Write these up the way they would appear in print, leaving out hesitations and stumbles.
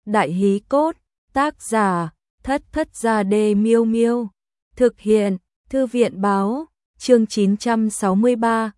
Đại hí cốt, tác giả, Thất Thất Gia Đê Miêu Miêu. Thực hiện, Thư viện báo, chương 963,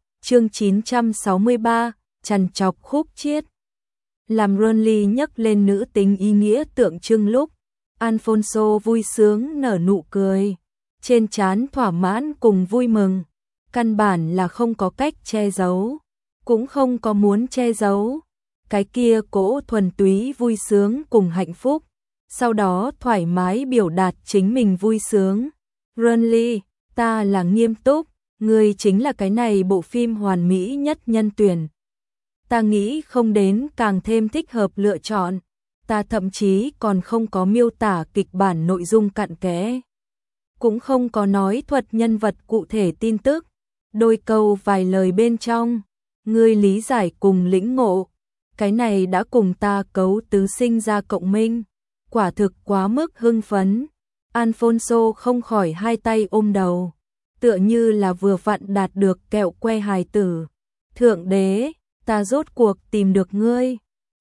trằn trọc khúc chiết. Làm Ronly nhắc lên nữ tính ý nghĩa tượng trưng lúc, Alfonso vui sướng nở nụ cười, trên trán thỏa mãn cùng vui mừng, căn bản là không có cách che giấu, cũng không có muốn che giấu. Cái kia cỗ thuần túy vui sướng cùng hạnh phúc, sau đó thoải mái biểu đạt chính mình vui sướng. Ronly, ta là nghiêm túc, ngươi chính là cái này bộ phim hoàn mỹ nhất nhân tuyển. Ta nghĩ không đến càng thêm thích hợp lựa chọn, ta thậm chí còn không có miêu tả kịch bản nội dung cặn kẽ, cũng không có nói thuật nhân vật cụ thể tin tức, đôi câu vài lời bên trong, ngươi lý giải cùng lĩnh ngộ, cái này đã cùng ta cấu tứ sinh ra cộng minh, quả thực quá mức hưng phấn. Alfonso không khỏi hai tay ôm đầu, tựa như là vừa vặn đạt được kẹo que hài tử. Thượng đế, ta rốt cuộc tìm được ngươi.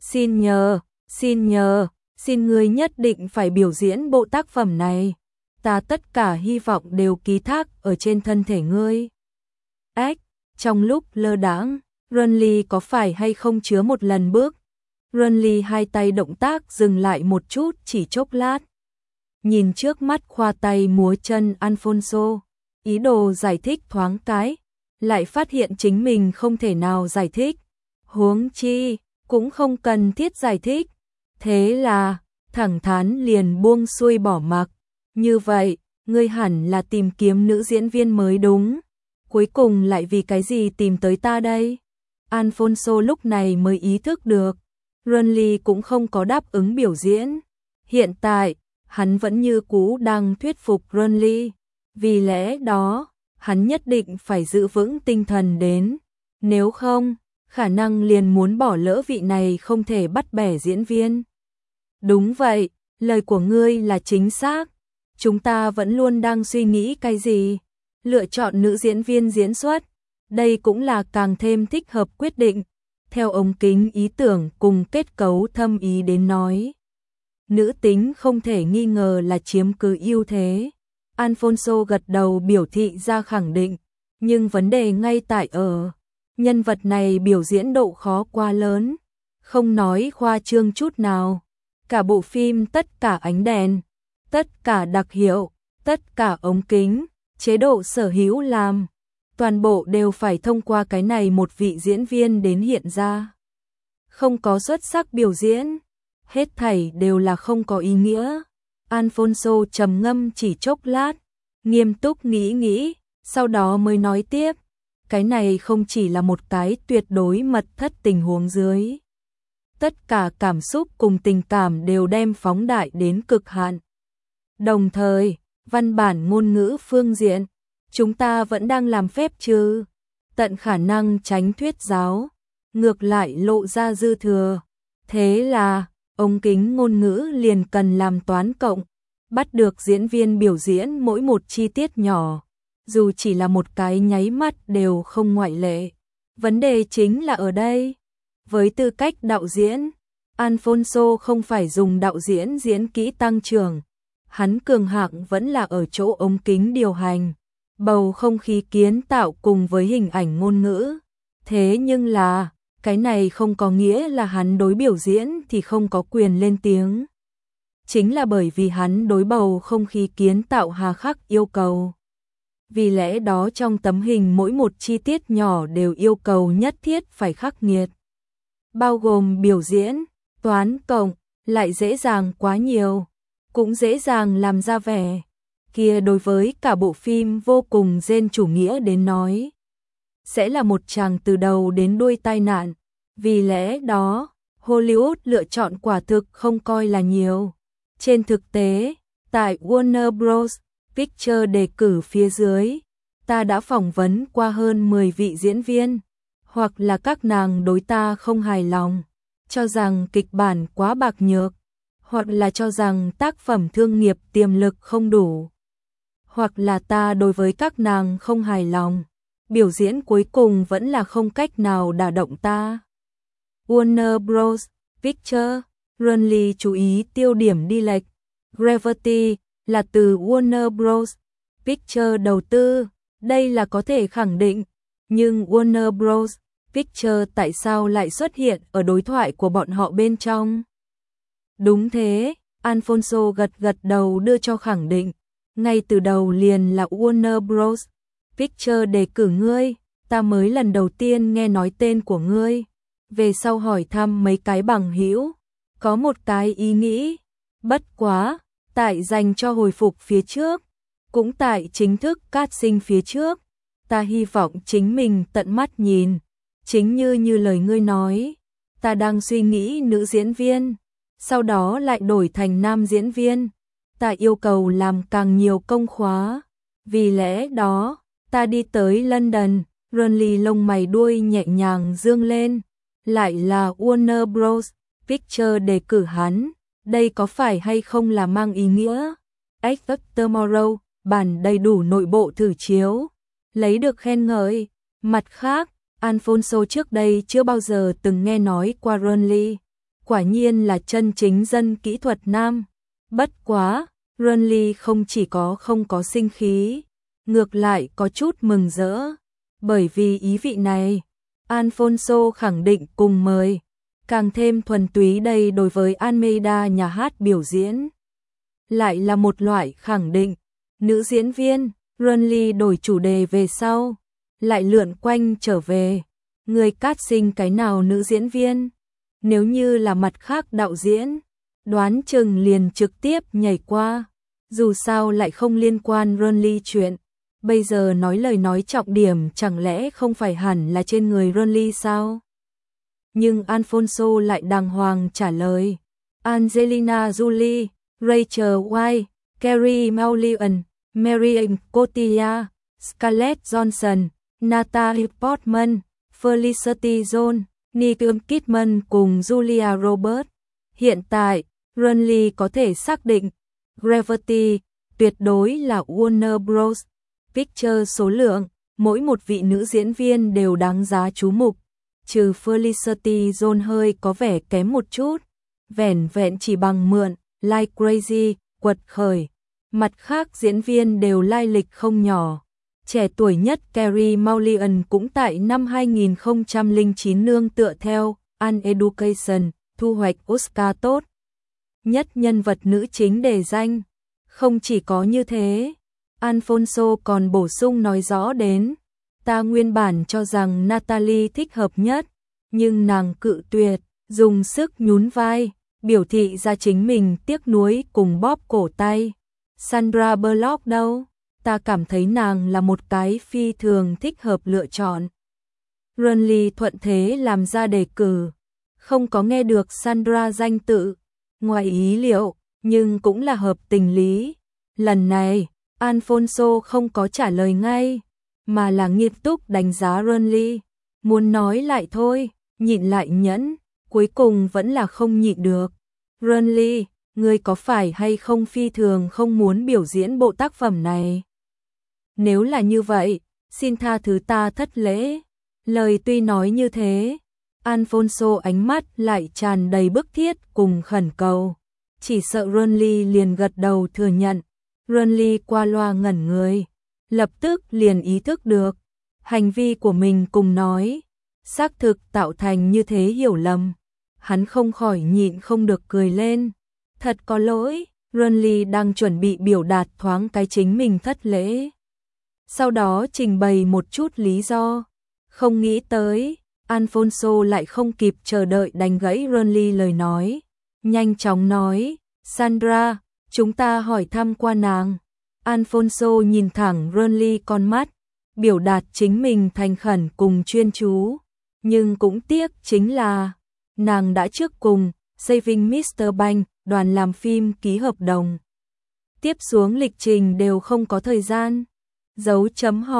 Xin ngươi nhất định phải biểu diễn bộ tác phẩm này. Ta tất cả hy vọng đều ký thác ở trên thân thể ngươi. Ách, trong lúc lơ đãng, Ronly có phải hay không chứa một lần bước. Ronly hai tay động tác dừng lại một chút chỉ chốc lát. Nhìn trước mắt khoa tay múa chân Alfonso, ý đồ giải thích thoáng cái, lại phát hiện chính mình không thể nào giải thích. Huống chi, cũng không cần thiết giải thích. Thế là, thẳng thắn liền buông xuôi bỏ mặc. Như vậy, ngươi hẳn là tìm kiếm nữ diễn viên mới đúng. Cuối cùng lại vì cái gì tìm tới ta đây? Alfonso lúc này mới ý thức được. Ronly cũng không có đáp ứng biểu diễn. Hiện tại, hắn vẫn như cũ đang thuyết phục Ronly. Vì lẽ đó, hắn nhất định phải giữ vững tinh thần đến. Nếu không, khả năng liền muốn bỏ lỡ vị này không thể bắt bẻ diễn viên. Đúng vậy, lời của ngươi là chính xác. Chúng ta vẫn luôn đang suy nghĩ cái gì? Lựa chọn nữ diễn viên diễn xuất. Đây cũng là càng thêm thích hợp quyết định. Theo ống kính ý tưởng cùng kết cấu thâm ý đến nói. Nữ tính không thể nghi ngờ là chiếm cứ ưu thế. Alfonso gật đầu biểu thị ra khẳng định. Nhưng vấn đề ngay tại ở. Nhân vật này biểu diễn độ khó quá lớn. Không nói khoa trương chút nào. Cả bộ phim tất cả ánh đèn, tất cả đặc hiệu, tất cả ống kính, chế độ sở hữu làm. Toàn bộ đều phải thông qua cái này một vị diễn viên đến hiện ra. Không có xuất sắc biểu diễn, hết thảy đều là không có ý nghĩa. Alfonso trầm ngâm chỉ chốc lát, nghiêm túc nghĩ, sau đó mới nói tiếp. Cái này không chỉ là một cái tuyệt đối mật thất tình huống dưới. Tất cả cảm xúc cùng tình cảm đều đem phóng đại đến cực hạn. Đồng thời, văn bản ngôn ngữ phương diện, chúng ta vẫn đang làm phép chứ, tận khả năng tránh thuyết giáo, ngược lại lộ ra dư thừa. Thế là, ống kính ngôn ngữ liền cần làm toán cộng, bắt được diễn viên biểu diễn mỗi một chi tiết nhỏ, dù chỉ là một cái nháy mắt đều không ngoại lệ. Vấn đề chính là ở đây. Với tư cách đạo diễn, Alfonso không phải dùng đạo diễn diễn kỹ tăng trưởng. Hắn cường hạng vẫn là ở chỗ ống kính điều hành, bầu không khí kiến tạo cùng với hình ảnh ngôn ngữ. Thế nhưng là, cái này không có nghĩa là hắn đối biểu diễn thì không có quyền lên tiếng. Chính là bởi vì hắn đối bầu không khí kiến tạo hà khắc yêu cầu. Vì lẽ đó trong tấm hình mỗi một chi tiết nhỏ đều yêu cầu nhất thiết phải khắc nghiệt. Bao gồm biểu diễn, toán cộng, lại dễ dàng quá nhiều, cũng dễ dàng làm ra vẻ. Kia đối với cả bộ phim vô cùng gen chủ nghĩa đến nói, sẽ là một tràng từ đầu đến đuôi tai nạn. Vì lẽ đó, Hollywood lựa chọn quả thực không coi là nhiều. Trên thực tế, tại Warner Bros. Pictures đề cử phía dưới, ta đã phỏng vấn qua hơn 10 vị diễn viên, hoặc là các nàng đối ta không hài lòng, cho rằng kịch bản quá bạc nhược, hoặc là cho rằng tác phẩm thương nghiệp tiềm lực không đủ, hoặc là ta đối với các nàng không hài lòng, biểu diễn cuối cùng vẫn là không cách nào đả động ta. Warner Bros. Pictures Runley chú ý tiêu điểm đi lệch. Gravity là từ Warner Bros. Pictures đầu tư, đây là có thể khẳng định. Nhưng Warner Bros. Pictures tại sao lại xuất hiện ở đối thoại của bọn họ bên trong? Đúng thế, Alfonso gật gật đầu đưa cho khẳng định. Ngay từ đầu liền là Warner Bros. Pictures đề cử ngươi, ta mới lần đầu tiên nghe nói tên của ngươi. Về sau hỏi thăm mấy cái bằng hữu, có một cái ý nghĩ, bất quá, tại dành cho hồi phục phía trước, cũng tại chính thức casting phía trước, ta hy vọng chính mình tận mắt nhìn, chính như lời ngươi nói, ta đang suy nghĩ nữ diễn viên, sau đó lại đổi thành nam diễn viên, ta yêu cầu làm càng nhiều công khóa, vì lẽ đó, ta đi tới London. Runley lông mày đuôi nhẹ nhàng dương lên, lại là Warner Bros. Pictures đề cử hắn, đây có phải hay không là mang ý nghĩa? Expect Tomorrow, bản đầy đủ nội bộ thử chiếu, lấy được khen ngợi. Mặt khác, Alfonso trước đây chưa bao giờ từng nghe nói qua Runley, quả nhiên là chân chính dân kỹ thuật nam. Bất quá, Runley không chỉ không có sinh khí, ngược lại có chút mừng rỡ. Bởi vì ý vị này, Alfonso khẳng định cùng mời, càng thêm thuần túy đây đối với Almeida nhà hát biểu diễn. Lại là một loại khẳng định, nữ diễn viên, Runley đổi chủ đề về sau, lại lượn quanh trở về, người casting cái nào nữ diễn viên, nếu như là mặt khác đạo diễn, đoán chừng liền trực tiếp nhảy qua, dù sao lại không liên quan Runley chuyện. Bây giờ nói lời nói trọng điểm chẳng lẽ không phải hẳn là trên người Runley sao? Nhưng Alfonso lại đàng hoàng trả lời. Angelina Jolie, Rachel Weisz, Carey Mulligan, Marion Cotillard, Scarlett Johansson, Natalie Portman, Felicity Jones, Nicole Kidman cùng Julia Roberts. Hiện tại, Runley có thể xác định Gravity tuyệt đối là Warner Bros. Pictures số lượng, mỗi một vị nữ diễn viên đều đáng giá chú mục, trừ Felicity Jones hơi có vẻ kém một chút, vẻn vẹn chỉ bằng mượn, Like Crazy, quật khởi. Mặt khác diễn viên đều lai lịch không nhỏ. Trẻ tuổi nhất Carey Mulligan cũng tại năm 2009 nương tựa theo An Education, thu hoạch Oscar tốt nhất nhân vật nữ chính đề danh. Không chỉ có như thế, Alfonso còn bổ sung nói rõ đến, ta nguyên bản cho rằng Natalie thích hợp nhất, nhưng nàng cự tuyệt, dùng sức nhún vai, biểu thị ra chính mình tiếc nuối cùng bóp cổ tay. Sandra Bullock đâu? Ta cảm thấy nàng là một cái phi thường thích hợp lựa chọn. Runley thuận thế làm ra đề cử, không có nghe được Sandra danh tự, ngoài ý liệu, nhưng cũng là hợp tình lý. Lần này, Alfonso không có trả lời ngay, mà là nghiêm túc đánh giá Runley. Muốn nói lại thôi, nhịn lại nhẫn, cuối cùng vẫn là không nhịn được. Runley, ngươi có phải hay không phi thường không muốn biểu diễn bộ tác phẩm này? Nếu là như vậy, xin tha thứ ta thất lễ. Lời tuy nói như thế, Alfonso ánh mắt lại tràn đầy bức thiết cùng khẩn cầu. Chỉ sợ Runley liền gật đầu thừa nhận. Runley qua loa ngẩn người, lập tức liền ý thức được hành vi của mình cùng nói, xác thực tạo thành như thế hiểu lầm. Hắn không khỏi nhịn không được cười lên. Thật có lỗi, Runley đang chuẩn bị biểu đạt thoáng cái chính mình thất lễ. Sau đó trình bày một chút lý do. Không nghĩ tới, Alfonso lại không kịp chờ đợi đánh gãy Runley lời nói. Nhanh chóng nói, Sandra, chúng ta hỏi thăm qua nàng. Alfonso nhìn thẳng Runley con mắt, biểu đạt chính mình thành khẩn cùng chuyên chú. Nhưng cũng tiếc chính là, nàng đã trước cùng Saving Mr. Banks, đoàn làm phim ký hợp đồng. Tiếp xuống lịch trình đều không có thời gian. Dấu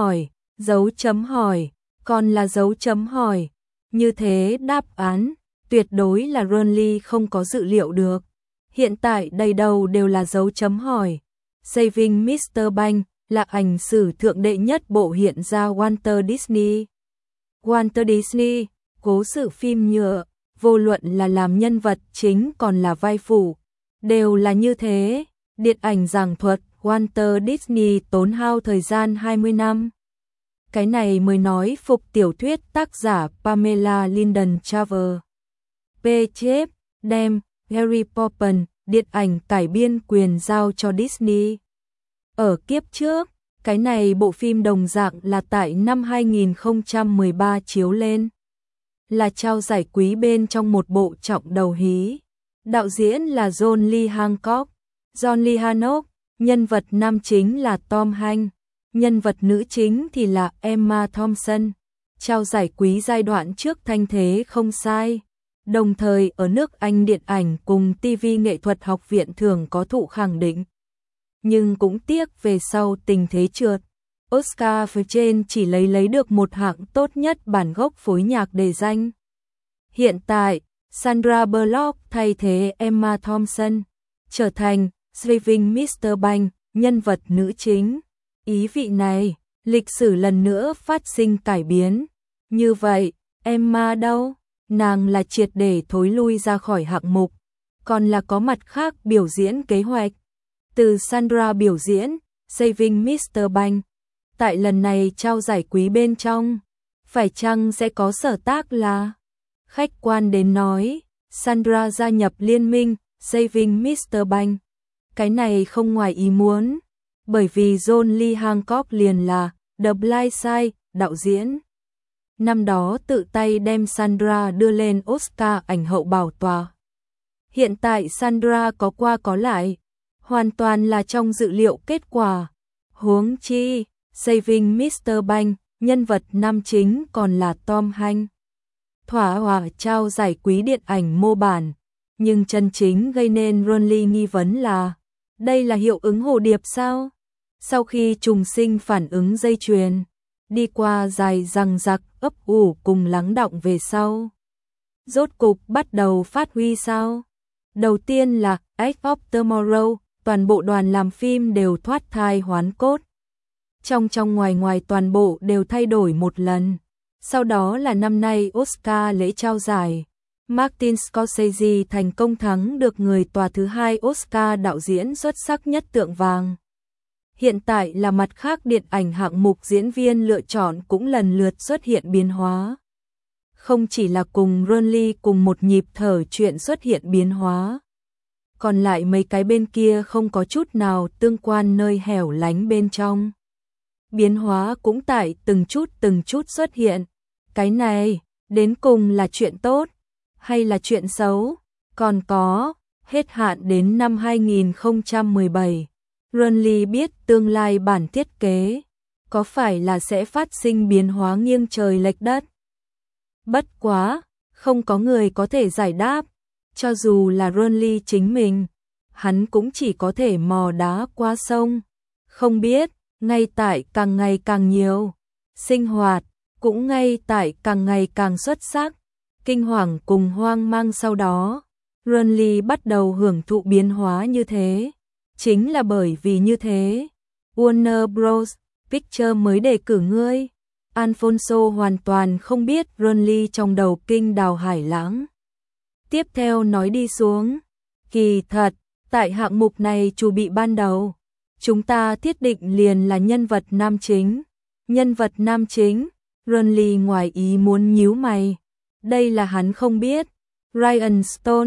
chấm hỏi, còn là dấu chấm hỏi. Như thế đáp án, tuyệt đối là Runley không có dự liệu được. Hiện tại đầy đầu đều là dấu chấm hỏi. Saving Mr. Banks là ảnh sử thượng đệ nhất bộ hiện ra Walter Disney. Walter Disney, cố sự phim nhựa, vô luận là làm nhân vật chính còn là vai phụ, đều là như thế. Điện ảnh giảng thuật Walter Disney tốn hao thời gian 20 năm. Cái này mới nói phục tiểu thuyết tác giả Pamela Lyndon Travers. P. Chép đem Harry Potter điện ảnh cải biên quyền giao cho Disney. Ở kiếp trước, cái này bộ phim đồng dạng là tại năm 2013 chiếu lên. Là trao giải quý bên trong một bộ trọng đầu hí. Đạo diễn là John Lee Hancock. John Lee Hancock, nhân vật nam chính là Tom Hanks, nhân vật nữ chính thì là Emma Thompson. Trao giải quý giai đoạn trước thanh thế không sai. Đồng thời ở nước Anh điện ảnh cùng TV nghệ thuật học viện thường có thụ khẳng định. Nhưng cũng tiếc về sau tình thế trượt. Oscar phía trên chỉ lấy được một hạng tốt nhất bản gốc phối nhạc đề danh. Hiện tại, Sandra Bullock thay thế Emma Thompson, trở thành Saving Mr. Banks, nhân vật nữ chính. Ý vị này, lịch sử lần nữa phát sinh cải biến. Như vậy, Emma đâu? Nàng là triệt để thối lui ra khỏi hạng mục, còn là có mặt khác biểu diễn kế hoạch. Từ Sandra biểu diễn Saving Mr. Banks, tại lần này trao giải quý bên trong, phải chăng sẽ có sở tác là? Khách quan đến nói, Sandra gia nhập liên minh Saving Mr. Banks. Cái này không ngoài ý muốn, bởi vì John Lee Hancock liền là The Blind Side đạo diễn. Năm đó tự tay đem Sandra đưa lên Oscar ảnh hậu bảo tòa. Hiện tại Sandra có qua có lại, hoàn toàn là trong dự liệu kết quả. Huống chi, Saving Mr. Banks, nhân vật nam chính còn là Tom Hanks. Thỏa hòa trao giải quý điện ảnh mô bản, nhưng chân chính gây nên Ron Lee nghi vấn là, đây là hiệu ứng hồ điệp sao? Sau khi trùng sinh phản ứng dây chuyền, đi qua dài dằng dặc ấp ủ cùng lắng đọng về sau, rốt cục bắt đầu phát huy sao? Đầu tiên là Edge of Tomorrow, toàn bộ đoàn làm phim đều thoát thai hoán cốt. Trong ngoài toàn bộ đều thay đổi một lần. Sau đó là năm nay Oscar lễ trao giải, Martin Scorsese thành công thắng được người tòa thứ 2 Oscar đạo diễn xuất sắc nhất tượng vàng. Hiện tại là mặt khác điện ảnh hạng mục diễn viên lựa chọn cũng lần lượt xuất hiện biến hóa. Không chỉ là cùng Ron Lee cùng một nhịp thở chuyện xuất hiện biến hóa. Còn lại mấy cái bên kia không có chút nào tương quan nơi hẻo lánh bên trong. Biến hóa cũng tại từng chút xuất hiện. Cái này, đến cùng là chuyện tốt, hay là chuyện xấu? Còn có, hết hạn đến năm 2017. Ron Lee biết tương lai bản thiết kế, có phải là sẽ phát sinh biến hóa nghiêng trời lệch đất? Bất quá, không có người có thể giải đáp, cho dù là Ron Lee chính mình, hắn cũng chỉ có thể mò đá qua sông. Không biết, ngay tại càng ngày càng nhiều, sinh hoạt, cũng ngay tại càng ngày càng xuất sắc, kinh hoàng cùng hoang mang sau đó, Ron Lee bắt đầu hưởng thụ biến hóa như thế. Chính là bởi vì như thế, Warner Bros. Pictures mới đề cử ngươi. Alfonso hoàn toàn không biết Ron Lee trong đầu kinh đào hải lãng. Tiếp theo nói đi xuống, kỳ thật, tại hạng mục này chủ bị ban đầu, chúng ta thiết định liền là nhân vật nam chính. Nhân vật nam chính, Ron Lee ngoài ý muốn nhíu mày. Đây là hắn không biết. Ryan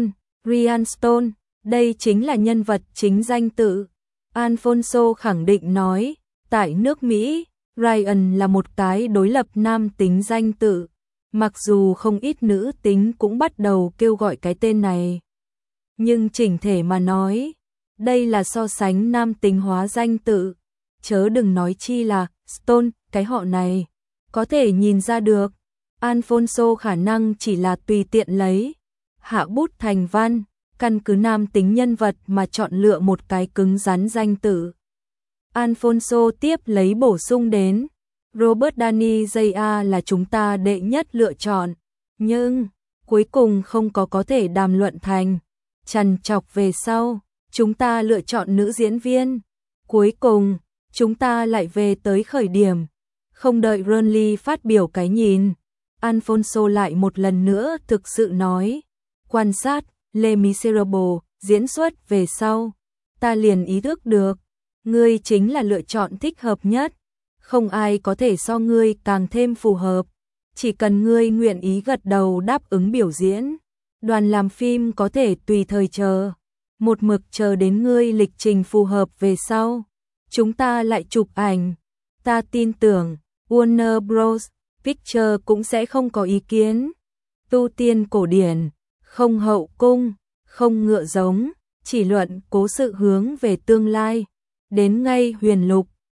Stone, đây chính là nhân vật chính danh tự. Alfonso khẳng định nói, tại nước Mỹ, Ryan là một cái đối lập nam tính danh tự. Mặc dù không ít nữ tính cũng bắt đầu kêu gọi cái tên này. Nhưng chỉnh thể mà nói, đây là so sánh nam tính hóa danh tự. Chớ đừng nói chi là Stone, cái họ này. Có thể nhìn ra được, Alfonso khả năng chỉ là tùy tiện lấy hạ bút thành văn, căn cứ nam tính nhân vật mà chọn lựa một cái cứng rắn danh tự. Alfonso tiếp lấy bổ sung đến, Robert Downey Jr. là chúng ta đệ nhất lựa chọn, nhưng cuối cùng không có thể đàm luận thành. Trằn trọc về sau, chúng ta lựa chọn nữ diễn viên. Cuối cùng, chúng ta lại về tới khởi điểm. Không đợi Ron Lee phát biểu cái nhìn, Alfonso lại một lần nữa thực sự nói. Quan sát Les Miserables diễn xuất về sau, ta liền ý thức được, ngươi chính là lựa chọn thích hợp nhất. Không ai có thể so ngươi càng thêm phù hợp. Chỉ cần ngươi nguyện ý gật đầu đáp ứng biểu diễn, đoàn làm phim có thể tùy thời chờ. Một mực chờ đến ngươi lịch trình phù hợp về sau, chúng ta lại chụp ảnh. Ta tin tưởng Warner Bros. Pictures cũng sẽ không có ý kiến. Tu tiên cổ điển, không hậu cung, không ngựa giống, chỉ luận cố sự hướng về tương lai. Đến ngay huyền lục,